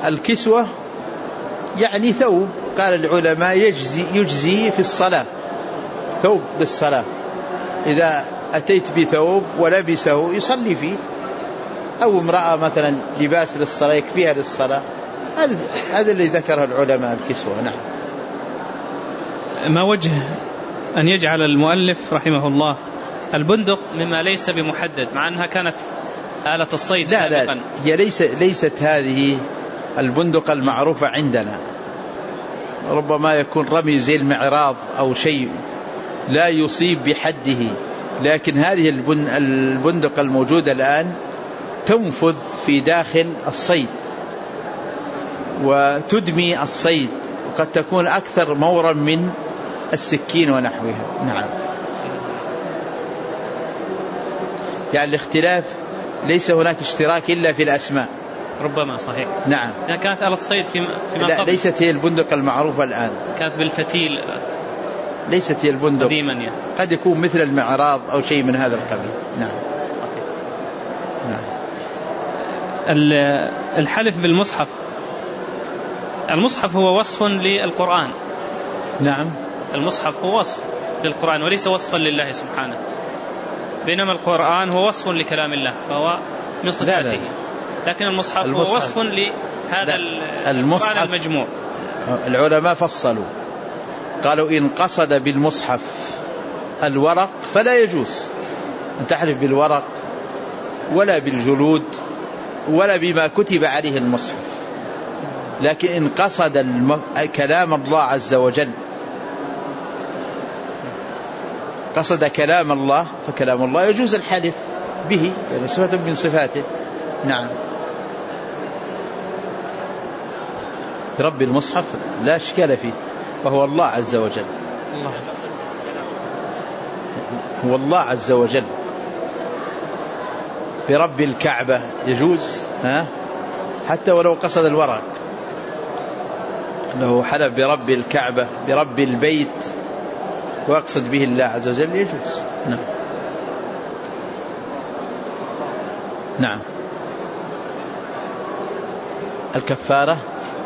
الكسوة يعني ثوب، قال العلماء يجزي في الصلاة، ثوب بالصلاة، إذا أتيت بثوب ولبسه يصلي فيه، أو امرأة مثلا لباس للصلاة يكفيها للصلاة، هذا اللي ذكره العلماء الكسوة. نعم. ما وجه أن يجعل المؤلف رحمه الله البندق مما ليس بمحدد، مع أنها كانت آلة الصيد سابقا؟ لا هي ليست هذه البندق المعروفة عندنا، ربما يكون رمي زي المعراض أو شيء لا يصيب بحده، لكن هذه البندق الموجودة الآن تنفذ في داخل الصيد وتدمي الصيد، وقد تكون أكثر مورا من السكين ونحوها. نعم. يعني الاختلاف ليس هناك اشتراك إلا في الأسماء. ربما صحيح. نعم. يعني كانت آلة الصيد فيما لا قبل. ليست هي البندق المعروفة الآن. كانت بالفتيل. ليست هي البندق. قديما يعني. قد يكون مثل المعراض أو شيء من هذا القبيل. نعم. صحيح. نعم. الحلف بالمصحف، المصحف هو وصف للقرآن. نعم. المصحف هو وصف للقرآن وليس وصفا لله سبحانه، بينما القرآن هو وصف لكلام الله فهو من صفاته. لكن المصحف هو وصف لهذا القرآن المجموع. العلماء فصلوا، قالوا إن قصد بالمصحف الورق فلا يجوز أن تحلف بالورق ولا بالجلود ولا بما كتب عليه المصحف، لكن إن قصد كلام الله عز وجل، قصد كلام الله، فكلام الله يجوز الحلف به يعني صفة من صفاته. نعم. رب المصحف لا إشكال فيه، وهو الله عز وجل. هو الله عز وجل. برب الكعبة يجوز، حتى ولو قصد الورق، أنه حلف برب الكعبة برب البيت ويقصد به الله عز وجل يجوز. نعم. نعم. الكفارة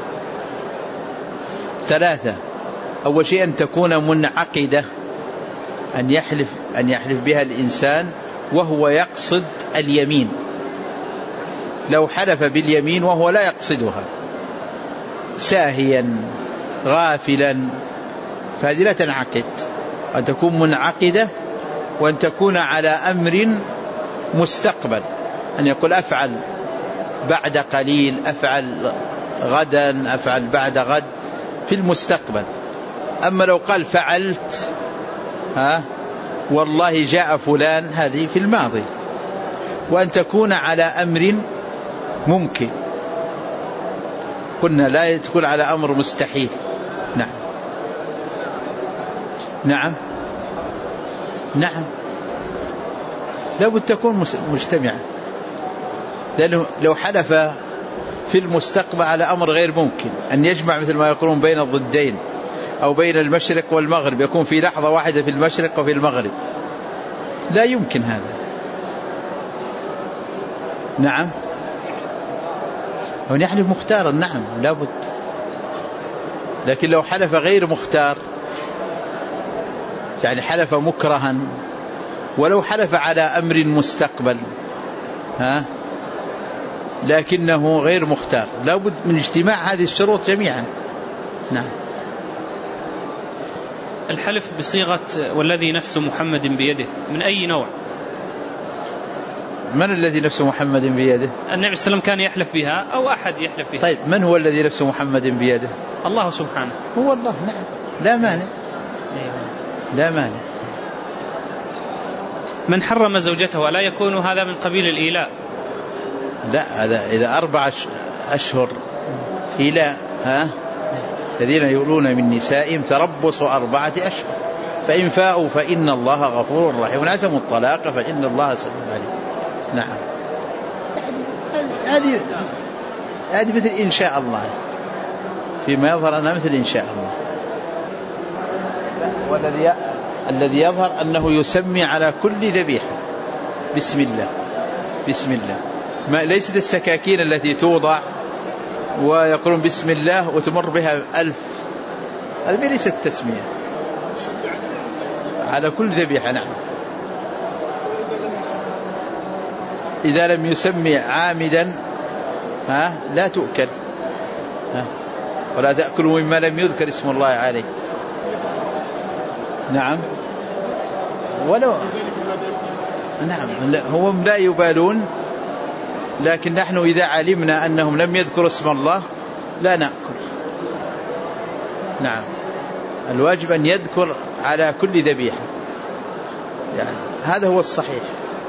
3. أول شيء أن تكون منعقدة، أن يحلف بها الإنسان وهو يقصد اليمين. لو حلف باليمين وهو لا يقصدها ساهيا غافلا فهذه لا تنعقد. أن تكون منعقدة، وأن تكون على أمر مستقبل، أن يقول أفعل بعد قليل، أفعل غدا، أفعل بعد غد، في المستقبل. أما لو قال فعلت والله جاء فلان، هذه في الماضي. وأن تكون على أمر ممكن، قلنا لا تكون على أمر مستحيل. نعم. نعم. نعم. لابد تكون مجتمعة، لأنه لو حلف في المستقبل على أمر غير ممكن، أن يجمع مثل ما يقولون بين الضدين أو بين المشرق والمغرب، يكون في لحظة واحدة في المشرق وفي المغرب، لا يمكن هذا. نعم. هو يحلف مختارا، نعم لابد. لكن لو حلف غير مختار، يعني حلف مكرها، ولو حلف على أمر مستقبل لكنه غير مختار، لابد من اجتماع هذه الشروط جميعا. نعم. الحلف بصيغة والذي نفس محمد بيده من أي نوع؟ من الذي نفس محمد بيده؟ النبي صلى الله عليه وسلم كان يحلف بها أو أحد يحلف بها. طيب من هو الذي نفس محمد بيده؟ الله سبحانه. هو الله. نعم. لا مانع. لا مانع. من حرم زوجته لا يكون هذا من قبيل الإيلاء؟ لا، هذا إذا 4 أشهر إيلاء. الذين يؤلون من نسائهم تربص 4 أشهر فإن فاءوا فإن الله غفور رحيم، وعزموا الطلاق فإن الله سميع عليم. نعم. هذه مثل إن شاء الله، فيما يظهر أنها مثل إن شاء الله. والذي يظهر أنه يسمي على كل ذبيحة بسم الله، بسم الله. ما ليست السكاكين التي توضع ويقولون بسم الله وتمر بها 1000. هذه ليست تسمية على كل ذبيحة. نعم. إذا لم يسمي عامدا لا تؤكل. ولا تأكلوا مما لم يذكر اسم الله عليه. نعم. ولو نعم هم لا يبالون، لكن نحن إذا علمنا أنهم لم يذكروا اسم الله لا نأكل. نعم. الواجب أن يذكر على كل ذبيحة، يعني هذا هو الصحيح.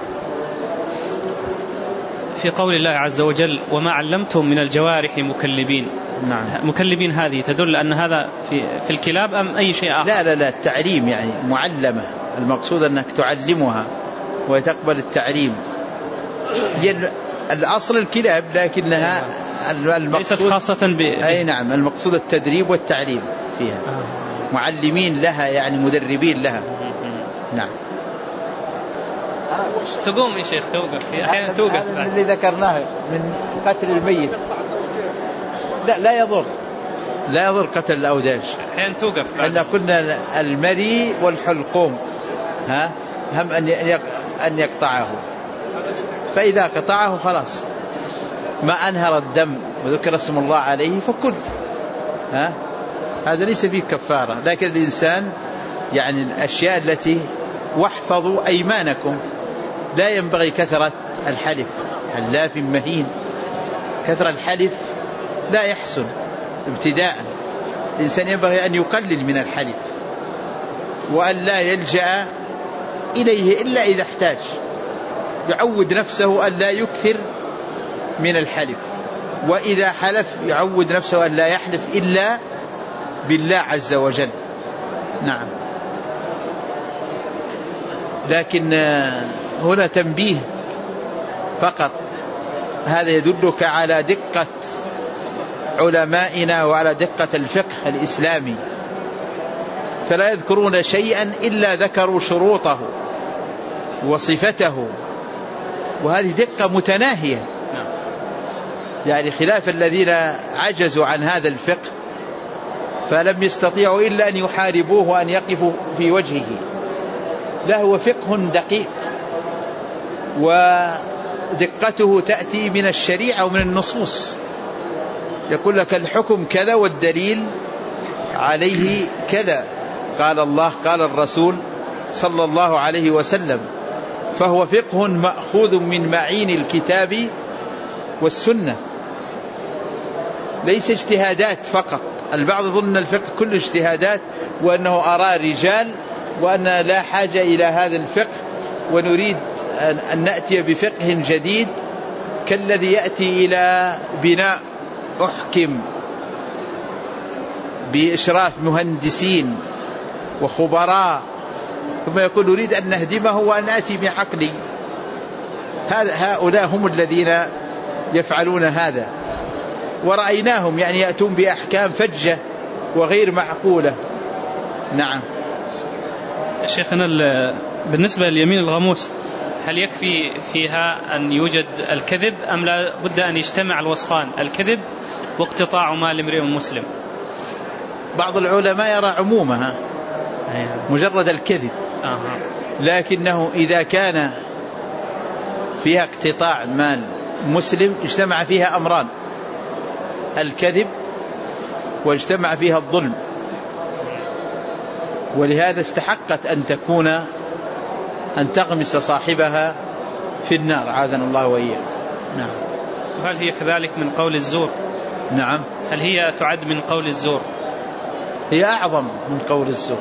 في قول الله عز وجل وما علمتم من الجوارح مكلبين. نعم. مكلبين هذه تدل أن هذا في الكلاب أم أي شيء آخر؟ لا التعليم، يعني معلمة، المقصود أنك تعلمها وتقبل التعليم. الأصل الكلاب، لكنها ليست خاصة أي نعم، المقصود التدريب والتعليم فيها. معلمين لها، يعني مدربين لها. نعم. تقوم يا شيخ، توقف أحيانا، توقف اللي ذكرناه من قتل الميت. لا يضر قتل الأوداج، أحيانا توقف. احنا قلنا المري والحلقوم هم أن يقطعه، فإذا قطعه خلاص ما أنهر الدم وذكر اسم الله عليه فكل. هذا ليس فيه كفارة. لكن الإنسان يعني الأشياء التي واحفظوا أيمانكم، لا ينبغي كثرة الحلف. حلاف مهين، كثرة الحلف لا يحسن ابتداء. الإنسان ينبغي أن يقلل من الحلف، وأن لا يلجأ إليه إلا إذا احتاج. يعود نفسه أن لا يكثر من الحلف، وإذا حلف يعود نفسه أن لا يحلف إلا بالله عز وجل. نعم. لكن هنا تنبيه فقط، هذا يدلك على دقة علمائنا وعلى دقة الفقه الإسلامي، فلا يذكرون شيئا إلا ذكروا شروطه وصفته، وهذه دقة متناهية، يعني خلاف الذين عجزوا عن هذا الفقه فلم يستطيعوا إلا أن يحاربوه وأن يقفوا في وجهه. لا، هو فقه دقيق، ودقته تأتي من الشريعة ومن النصوص. يقول لك الحكم كذا والدليل عليه كذا، قال الله قال الرسول صلى الله عليه وسلم. فهو فقه مأخوذ من معين الكتاب والسنة، ليس اجتهادات فقط. البعض ظن الفقه كل اجتهادات، وأنه أرى رجال، وأن لا حاجة إلى هذا الفقه، ونريد أن نأتي بفقه جديد كالذي يأتي إلى بناء أحكم بإشراف مهندسين وخبراء، ثم يقول نريد أن نهدمه وأن نأتي بعقلي. هؤلاء هم الذين يفعلون هذا، ورأيناهم يعني يأتون بأحكام فجة وغير معقولة. نعم. شيخنا، بالنسبة لليمين الغموس، هل يكفي فيها أن يوجد الكذب أم لا بد أن يجتمع الوصفان، الكذب واقتطاع مال امرئ مسلم؟ بعض العلماء يرى عمومها مجرد الكذب، لكنه إذا كان فيها اقتطاع مال مسلم اجتمع فيها أمران، الكذب واجتمع فيها الظلم، ولهذا استحقت أن تغمس صاحبها في النار، عاذنا الله وإياه. نعم. وهل هي كذلك من قول الزور؟ نعم. هل هي تعد من قول الزور؟ هي أعظم من قول الزور.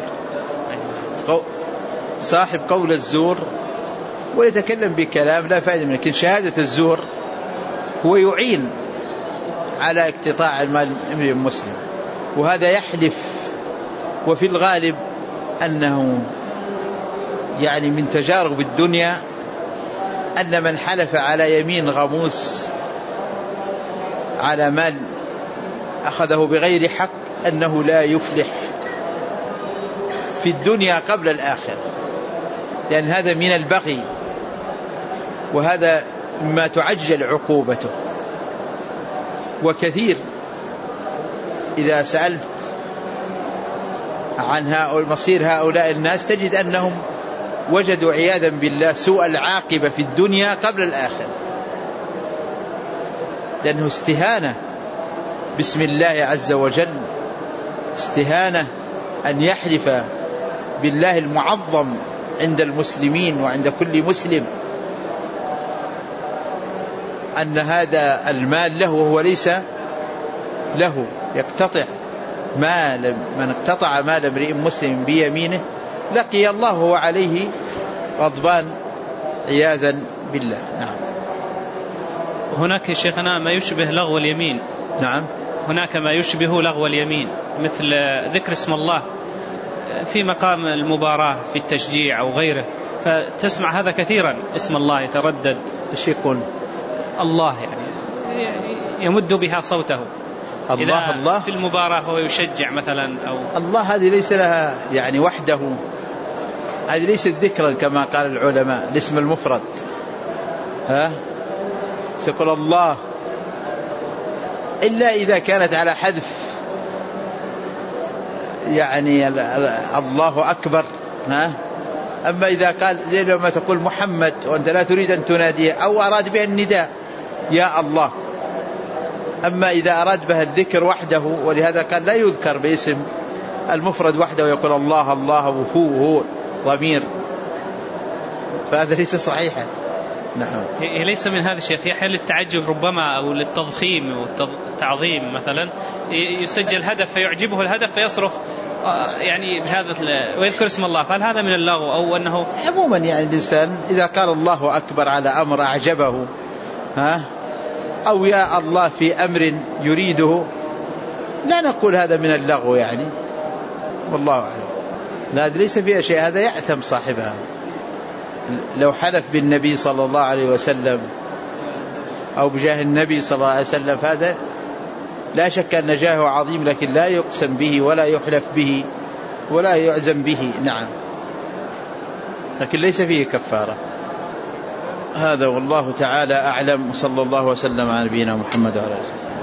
صاحب قول الزور ويتكلم بكلام لا فائدة منه، لكن شهادة الزور هو يعين على اقتطاع المال امرئ مسلم، وهذا يحلف، وفي الغالب أنه يعني من تجارب الدنيا أن من حلف على يمين غموس على مال أخذه بغير حق أنه لا يفلح في الدنيا قبل الآخرة، لأن هذا من البغي، وهذا ما تعجل عقوبته. وكثير إذا سألت عن مصير هؤلاء الناس تجد أنهم وجدوا عياذا بالله سوء العاقبة في الدنيا قبل الآخرة، لأنه استهانة باسم الله عز وجل، استهانة أن يحلف بالله المعظم عند المسلمين وعند كل مسلم أن هذا المال له وهو ليس له، يقتطع من اقتطع مال امرئ مسلم بيمينه لقي الله وهو عليه غضبان عياذا بالله. نعم. هناك شيخنا ما يشبه لغو اليمين. نعم. هناك ما يشبه لغو اليمين مثل ذكر اسم الله في مقام المباراة في التشجيع أو غيره، فتسمع هذا كثيرا، اسم الله يتردد. ايش يكون؟ الله يعني يمد بها صوته الله الله في المباراة هو يشجع مثلا أو الله. هذه ليس لها يعني وحده، هذه ليست ذكرا كما قال العلماء، الاسم المفرد سيقول الله إلا إذا كانت على حذف يعني الله أكبر أما إذا قال زي لما تقول محمد وأنت لا تريد أن تناديه أو أراد به النداء يا الله. أما إذا أراد به الذكر وحده، ولهذا قال لا يذكر باسم المفرد وحده ويقول الله الله وهو ضمير، فهذا ليس صحيحا. نعم. هي ليس من هذا الشيخ، يحيى للتعجب ربما أو للتضخيم والتعظيم مثلا، يسجل هدف فيعجبه الهدف فيصرخ يعني بهذا ويذكر اسم الله، فهل هذا من اللغو أو أنه عموما يعني الإنسان إذا قال الله أكبر على أمر أعجبه أو يا الله في أمر يريده لا نقول هذا من اللغو يعني، والله أعلم. لا ليس فيها شيء، هذا يأثم صاحبها. لو حلف بالنبي صلى الله عليه وسلم أو بجاه النبي صلى الله عليه وسلم فهذا لا شك أن جاهه عظيم، لكن لا يقسم به ولا يحلف به ولا يعزم به. نعم. لكن ليس فيه كفارة. هذا والله تعالى أعلم، صلى الله وسلم على نبينا محمد وعلى آله وسلم.